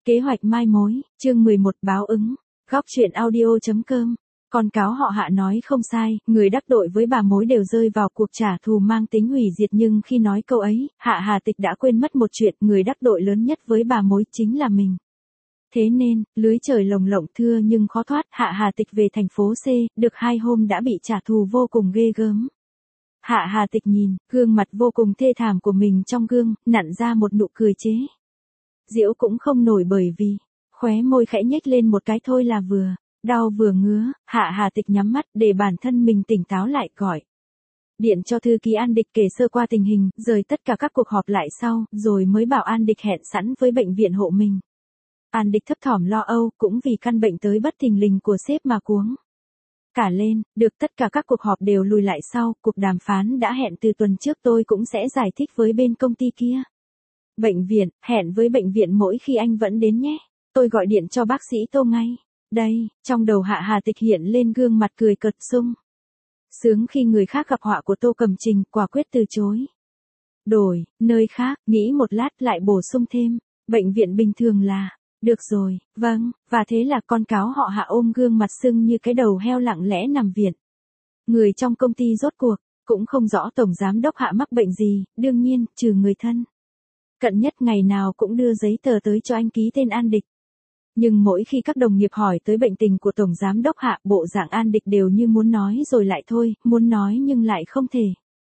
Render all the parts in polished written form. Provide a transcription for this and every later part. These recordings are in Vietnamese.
Kế hoạch mai mối, chương 11 báo ứng, góc truyện audio.com. Con cáo họ Hạ nói không sai, người đắc tội với bà mối đều rơi vào cuộc trả thù mang tính hủy diệt, nhưng khi nói câu ấy, Hạ Hà Tịch đã quên mất một chuyện, người đắc tội lớn nhất với bà mối chính là mình. Thế nên, lưới trời lồng lộng thưa nhưng khó thoát, Hạ Hà Tịch về thành phố C, được 2 hôm đã bị trả thù vô cùng ghê gớm. Hạ Hà Tịch nhìn, gương mặt vô cùng thê thảm của mình trong gương, nặn ra một nụ cười chế giễu cũng không nổi, bởi vì khóe môi khẽ nhếch lên một cái thôi là vừa đau vừa ngứa. Hạ Hà Tịch nhắm mắt để bản thân mình tỉnh táo lại, gọi điện cho thư ký An Địch kể sơ qua tình hình, rời tất cả các cuộc họp lại sau, rồi mới bảo An Địch hẹn sẵn với bệnh viện hộ mình. An Địch thấp thỏm lo âu, cũng vì căn bệnh tới bất thình lình của sếp mà cuống cả lên, được tất cả các cuộc họp đều lùi lại sau, cuộc đàm phán đã hẹn từ tuần trước, tôi cũng sẽ giải thích với bên công ty kia. Bệnh viện, hẹn với bệnh viện mỗi khi anh vẫn đến nhé. Tôi gọi điện cho bác sĩ Tô ngay. Đây, trong đầu Hạ Hà Tịch hiện lên gương mặt cười cợt sung sướng khi người khác gặp họa của Tô Cẩm Trình, quả quyết từ chối. Đổi, nơi khác, nghĩ một lát lại bổ sung thêm, bệnh viện bình thường là, được rồi, vâng, và thế là con cáo họ Hạ ôm gương mặt sưng như cái đầu heo lặng lẽ nằm viện. Người trong công ty rốt cuộc cũng không rõ tổng giám đốc Hạ mắc bệnh gì, đương nhiên, trừ người thân cận nhất ngày nào cũng đưa giấy tờ tới cho anh ký tên An Địch. Nhưng mỗi khi các đồng nghiệp hỏi tới bệnh tình của tổng giám đốc Hạ, bộ dạng An Địch đều như muốn nói rồi lại thôi, muốn nói nhưng lại không thể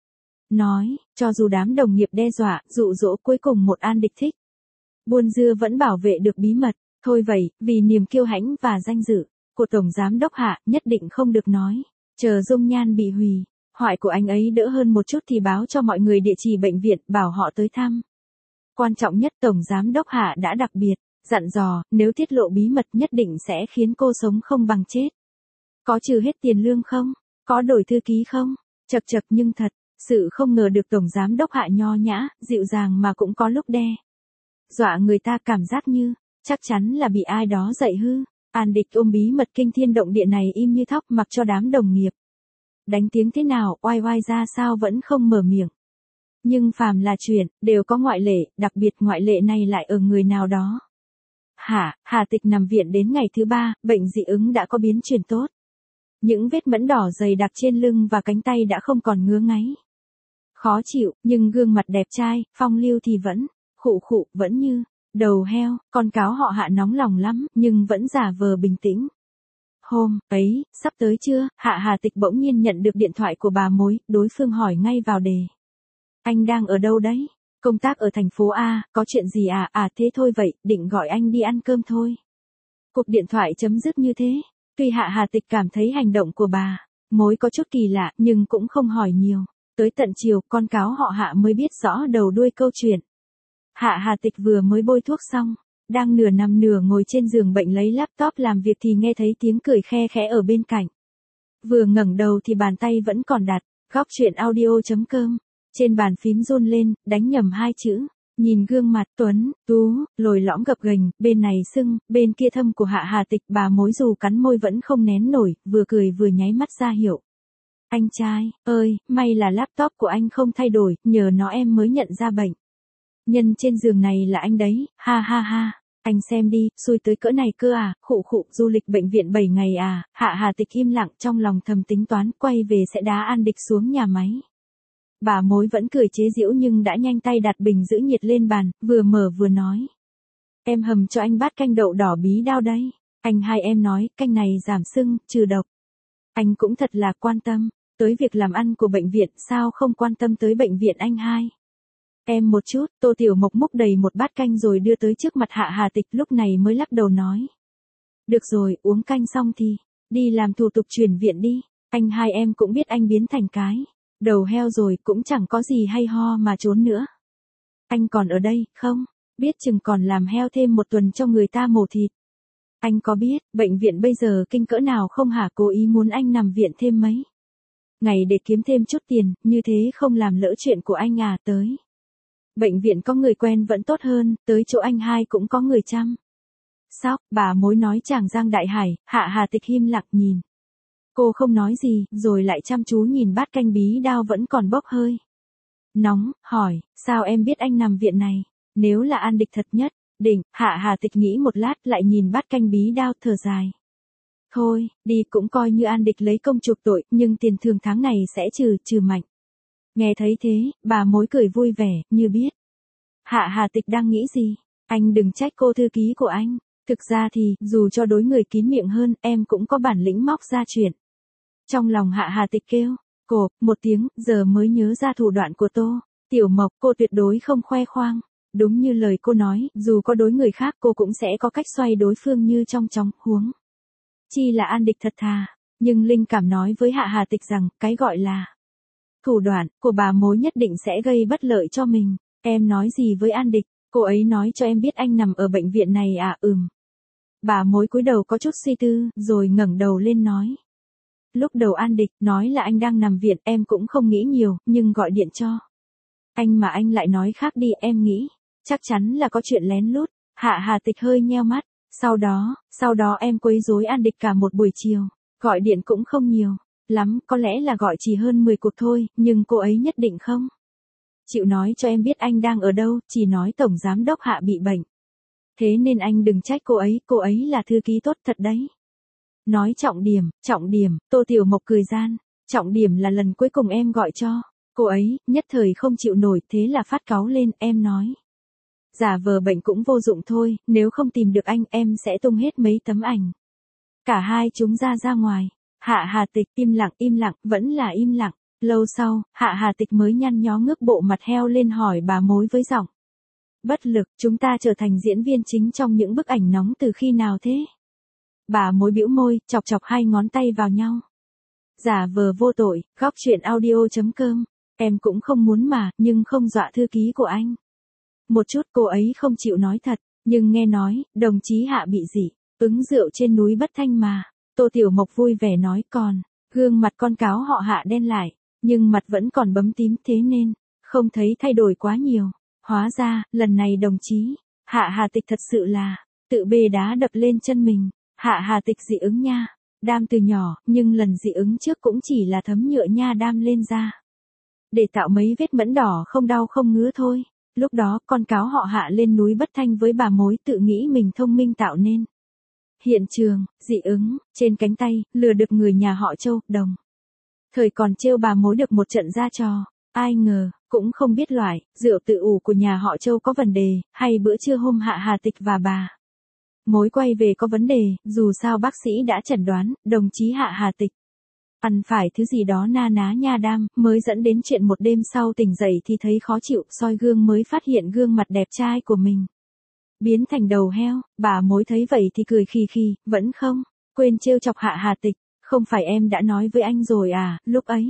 nói, cho dù đám đồng nghiệp đe dọa, dụ dỗ, cuối cùng một An Địch thích buôn dưa vẫn bảo vệ được bí mật. Thôi vậy, vì niềm kiêu hãnh và danh dự của tổng giám đốc Hạ, nhất định không được nói. Chờ dung nhan bị hủy hoại của anh ấy đỡ hơn một chút thì báo cho mọi người địa chỉ bệnh viện, bảo họ tới thăm. Quan trọng nhất, tổng giám đốc Hạ đã đặc biệt dặn dò, nếu tiết lộ bí mật nhất định sẽ khiến cô sống không bằng chết. Có trừ hết tiền lương không? Có đổi thư ký không? Chật chật, nhưng thật sự không ngờ được tổng giám đốc Hạ nho nhã, dịu dàng mà cũng có lúc đe dọa người ta cảm giác như chắc chắn là bị ai đó dạy hư. An Địch ôm bí mật kinh thiên động địa này im như thóc, mặc cho đám đồng nghiệp đánh tiếng thế nào, oai oai ra sao vẫn không mở miệng. Nhưng phàm là chuyện, đều có ngoại lệ, đặc biệt ngoại lệ này lại ở người nào đó. Hà Tịch nằm viện đến ngày thứ 3, bệnh dị ứng đã có biến chuyển tốt. Những vết mẫn đỏ dày đặc trên lưng và cánh tay đã không còn ngứa ngáy khó chịu, nhưng gương mặt đẹp trai, phong lưu thì vẫn khụ, vẫn như đầu heo. Con cáo họ Hạ nóng lòng lắm, nhưng vẫn giả vờ bình tĩnh. Hôm ấy, sắp tới chưa, Hạ Hà Tịch bỗng nhiên nhận được điện thoại của bà mối, đối phương hỏi ngay vào đề. Anh đang ở đâu đấy? Công tác ở thành phố A, có chuyện gì à? À thế thôi vậy, định gọi anh đi ăn cơm thôi. Cuộc điện thoại chấm dứt như thế. Tuy Hạ Hà Tịch cảm thấy hành động của bà mối có chút kỳ lạ, nhưng cũng không hỏi nhiều. Tới tận chiều, con cáo họ Hạ mới biết rõ đầu đuôi câu chuyện. Hạ Hà Tịch vừa mới bôi thuốc xong, đang nửa nằm nửa ngồi trên giường bệnh lấy laptop làm việc thì nghe thấy tiếng cười khe khẽ ở bên cạnh. Vừa ngẩng đầu thì bàn tay vẫn còn đặt góc truyện audio.com. Trên bàn phím run lên, đánh nhầm 2 chữ. Nhìn gương mặt tuấn tú, lồi lõm gập ghềnh, bên này sưng, bên kia thâm của Hạ Hà Tịch, bà mối dù cắn môi vẫn không nén nổi, vừa cười vừa nháy mắt ra hiệu. Anh trai ơi, may là laptop của anh không thay đổi, nhờ nó em mới nhận ra bệnh nhân trên giường này là anh đấy, ha ha ha. Anh xem đi, xui tới cỡ này cơ à, khụ, du lịch bệnh viện 7 ngày à. Hạ Hà Tịch im lặng, trong lòng thầm tính toán, quay về sẽ đá An Địch xuống nhà máy. Bà mối vẫn cười chế giễu nhưng đã nhanh tay đặt bình giữ nhiệt lên bàn, vừa mở vừa nói. Em hầm cho anh bát canh đậu đỏ bí đao đây. Anh hai em nói, canh này giảm sưng, trừ độc. Anh cũng thật là quan tâm tới việc làm ăn của bệnh viện, sao không quan tâm tới bệnh viện anh hai? Em một chút. Tô Tiểu Mộc múc đầy một bát canh rồi đưa tới trước mặt Hạ Hà Tịch, lúc này mới lắc đầu nói. Được rồi, uống canh xong thì đi làm thủ tục chuyển viện đi. Anh hai em cũng biết anh biến thành cái đầu heo rồi, cũng chẳng có gì hay ho mà trốn nữa. Anh còn ở đây, không? Biết chừng còn làm heo thêm 1 tuần cho người ta mổ thịt. Anh có biết, bệnh viện bây giờ kinh cỡ nào không hả? Cố ý muốn anh nằm viện thêm mấy ngày để kiếm thêm chút tiền, như thế không làm lỡ chuyện của anh à. Tới bệnh viện có người quen vẫn tốt hơn, tới chỗ anh hai cũng có người chăm sóc. Bà mối nói chàng Giang Đại Hải. Hạ Hà Tịch im lặng nhìn. Cô không nói gì, rồi lại chăm chú nhìn bát canh bí đao vẫn còn bốc hơi nóng, hỏi, sao em biết anh nằm viện này? Nếu là An Địch thật nhất, Định, Hạ Hà Tịch nghĩ một lát lại nhìn bát canh bí đao thở dài. Thôi, đi cũng coi như An Địch lấy công chuộc tội, nhưng tiền thưởng tháng này sẽ trừ Mạnh. Nghe thấy thế, bà mối cười vui vẻ, như biết. Hạ Hà Tịch đang nghĩ gì? Anh đừng trách cô thư ký của anh. Thực ra thì, dù cho đối người kín miệng hơn, em cũng có bản lĩnh móc ra chuyện. Trong lòng Hạ Hà Tịch kêu, cộp, một tiếng, giờ mới nhớ ra thủ đoạn của Tô. Tiểu Mộc, cô tuyệt đối không khoe khoang. Đúng như lời cô nói, dù có đối người khác cô cũng sẽ có cách xoay đối phương như trong chóng huống. Chi là An Địch thật thà, nhưng linh cảm nói với Hạ Hà Tịch rằng, cái gọi là thủ đoạn của bà mối nhất định sẽ gây bất lợi cho mình. Em nói gì với An Địch? Cô ấy nói cho em biết anh nằm ở bệnh viện này à? Bà mối cúi đầu có chút suy tư, rồi ngẩng đầu lên nói. Lúc đầu An Địch nói là anh đang nằm viện, em cũng không nghĩ nhiều, nhưng gọi điện cho anh mà anh lại nói khác đi, em nghĩ chắc chắn là có chuyện lén lút. Hạ Hà Tịch hơi nheo mắt. Sau đó em quấy rối An Địch cả một buổi chiều. Gọi điện cũng không nhiều lắm, có lẽ là gọi chỉ hơn 10 cuộc thôi, nhưng cô ấy nhất định không chịu nói cho em biết anh đang ở đâu, chỉ nói Tổng Giám đốc Hạ bị bệnh. Thế nên anh đừng trách cô ấy là thư ký tốt thật đấy. Nói trọng điểm, Tô Tiểu Mộc cười gian. Trọng điểm là lần cuối cùng em gọi cho cô ấy, nhất thời không chịu nổi, thế là phát cáu lên, em nói. Giả vờ bệnh cũng vô dụng thôi, nếu không tìm được anh, em sẽ tung hết mấy tấm ảnh. Cả hai chúng ra ngoài. Hạ Hà Tịch im lặng, vẫn là im lặng. Lâu sau, Hạ Hà Tịch mới nhăn nhó ngước bộ mặt heo lên hỏi bà mối với giọng bất lực, chúng ta trở thành diễn viên chính trong những bức ảnh nóng từ khi nào thế? Bà mối bĩu môi, chọc hai ngón tay vào nhau. Giả vờ vô tội, góc chuyện audio.com. Em cũng không muốn mà, nhưng không dọa thư ký của anh. Một chút cô ấy không chịu nói thật, nhưng nghe nói, đồng chí Hạ bị dị ứng rượu trên núi Bất Thanh mà. Tô Tiểu Mộc vui vẻ nói, còn gương mặt con cáo họ Hạ đen lại, nhưng mặt vẫn còn bấm tím, thế nên không thấy thay đổi quá nhiều. Hóa ra, lần này đồng chí Hạ Hà Tịch thật sự là tự bê đá đập lên chân mình. Hạ Hà Tịch dị ứng nha đam từ nhỏ, nhưng lần dị ứng trước cũng chỉ là thấm nhựa nha đam lên da để tạo mấy vết mẫn đỏ không đau không ngứa thôi. Lúc đó con cáo họ Hạ lên núi Bất Thanh với bà mối, tự nghĩ mình thông minh tạo nên hiện trường dị ứng trên cánh tay, lừa được người nhà họ Châu, đồng thời còn trêu bà mối được một trận ra trò. Ai ngờ, cũng không biết loại rượu tự ủ của nhà họ Châu có vấn đề, hay bữa trưa hôm Hạ Hà Tịch và bà mối quay về có vấn đề. Dù sao bác sĩ đã chẩn đoán, đồng chí Hạ Hà Tịch ăn phải thứ gì đó na ná nha đam, mới dẫn đến chuyện một đêm sau tỉnh dậy thì thấy khó chịu, soi gương mới phát hiện gương mặt đẹp trai của mình biến thành đầu heo. Bà mối thấy vậy thì cười khì, vẫn không quên trêu chọc Hạ Hà Tịch. Không phải em đã nói với anh rồi à, lúc ấy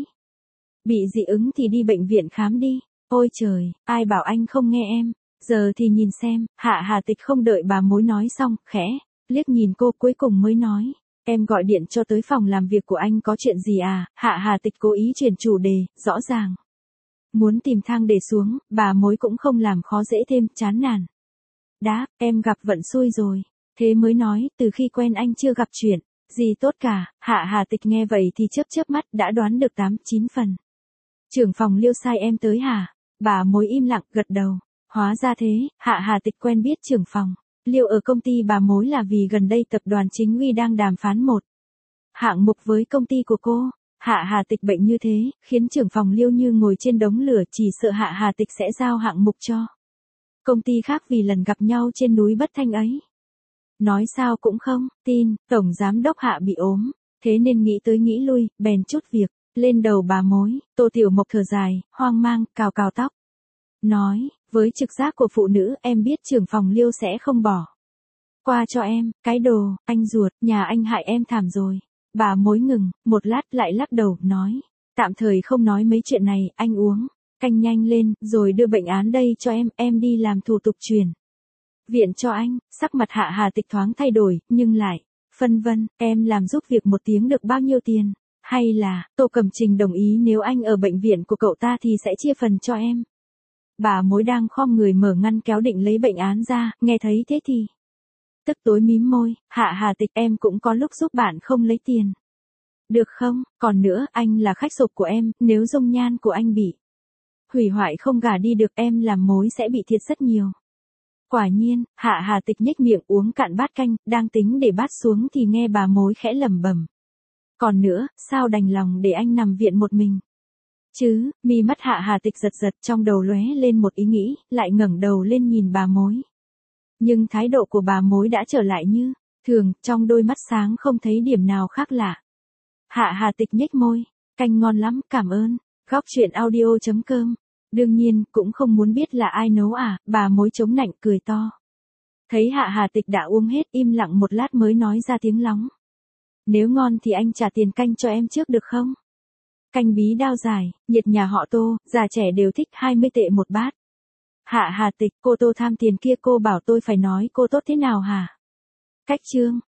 bị dị ứng thì đi bệnh viện khám đi. Ôi trời, ai bảo anh không nghe em. Giờ thì nhìn xem. Hạ Hà Tịch không đợi bà mối nói xong, khẽ liếc nhìn cô, cuối cùng mới nói. Em gọi điện cho tới phòng làm việc của anh có chuyện gì à? Hạ Hà Tịch cố ý chuyển chủ đề, rõ ràng muốn tìm thang để xuống. Bà mối cũng không làm khó dễ thêm, chán nản đáp, em gặp vận xui rồi. Thế mới nói, từ khi quen anh chưa gặp chuyện gì tốt cả. Hạ Hà Tịch nghe vậy thì chớp mắt, đã đoán được 8-9 phần. Trưởng phòng Liêu sai em tới hả? Bà mối im lặng, gật đầu. Hóa ra thế. Hạ Hà Tịch quen biết trưởng phòng Liêu ở công ty bà mối là vì gần đây tập đoàn Chính Uy đang đàm phán một hạng mục với công ty của cô. Hạ Hà Tịch bệnh như thế, khiến trưởng phòng Liêu như ngồi trên đống lửa, chỉ sợ Hạ Hà Tịch sẽ giao hạng mục cho công ty khác vì lần gặp nhau trên núi Bất Thanh ấy. Nói sao cũng không tin, Tổng Giám đốc Hạ bị ốm, thế nên nghĩ tới nghĩ lui, bèn chút việc lên đầu bà mối. Tô Tiểu Mộc thở dài, hoang mang, cào tóc. Nói, với trực giác của phụ nữ, em biết trưởng phòng Liêu sẽ không bỏ qua cho em. Cái đồ, anh ruột, nhà anh hại em thảm rồi. Bà mối ngừng, một lát lại lắc đầu, nói. Tạm thời không nói mấy chuyện này, anh uống canh nhanh lên, rồi đưa bệnh án đây cho em đi làm thủ tục chuyển viện cho anh. Sắc mặt Hạ Hà Tịch thoáng thay đổi, nhưng lại phân vân, em làm giúp việc 1 tiếng được bao nhiêu tiền? Hay là, Tô Cẩm Trình đồng ý nếu anh ở bệnh viện của cậu ta thì sẽ chia phần cho em? Bà mối đang khom người mở ngăn kéo định lấy bệnh án ra, nghe thấy thế thì tức tối mím môi. Hạ Hà Tịch, em cũng có lúc giúp bạn không lấy tiền được không? Còn nữa, anh là khách sộp của em, nếu dung nhan của anh bị hủy hoại không gả đi được, em làm mối sẽ bị thiệt rất nhiều. Quả nhiên, Hạ Hà Tịch nhếch miệng uống cạn bát canh, đang tính để bát xuống thì nghe bà mối khẽ lẩm bẩm. Còn nữa, sao đành lòng để anh nằm viện một mình? Chứ, mi mắt Hạ Hà Tịch giật giật, trong đầu lóe lên một ý nghĩ, lại ngẩng đầu lên nhìn bà mối. Nhưng thái độ của bà mối đã trở lại như thường, trong đôi mắt sáng không thấy điểm nào khác lạ. Hạ Hà Tịch nhếch môi, canh ngon lắm, cảm ơn. Góc truyện audio.com. Đương nhiên, cũng không muốn biết là ai nấu à, bà mối chống nạnh cười to. Thấy Hạ Hà Tịch đã uống hết, im lặng một lát mới nói ra tiếng lóng. Nếu ngon thì anh trả tiền canh cho em trước được không? Canh bí đao dài, nhiệt nhà họ Tô, già trẻ đều thích, 20 tệ một bát. Hạ Hà Tịch, cô Tô tham tiền kia, cô bảo tôi phải nói cô tốt thế nào hả? Cách chương.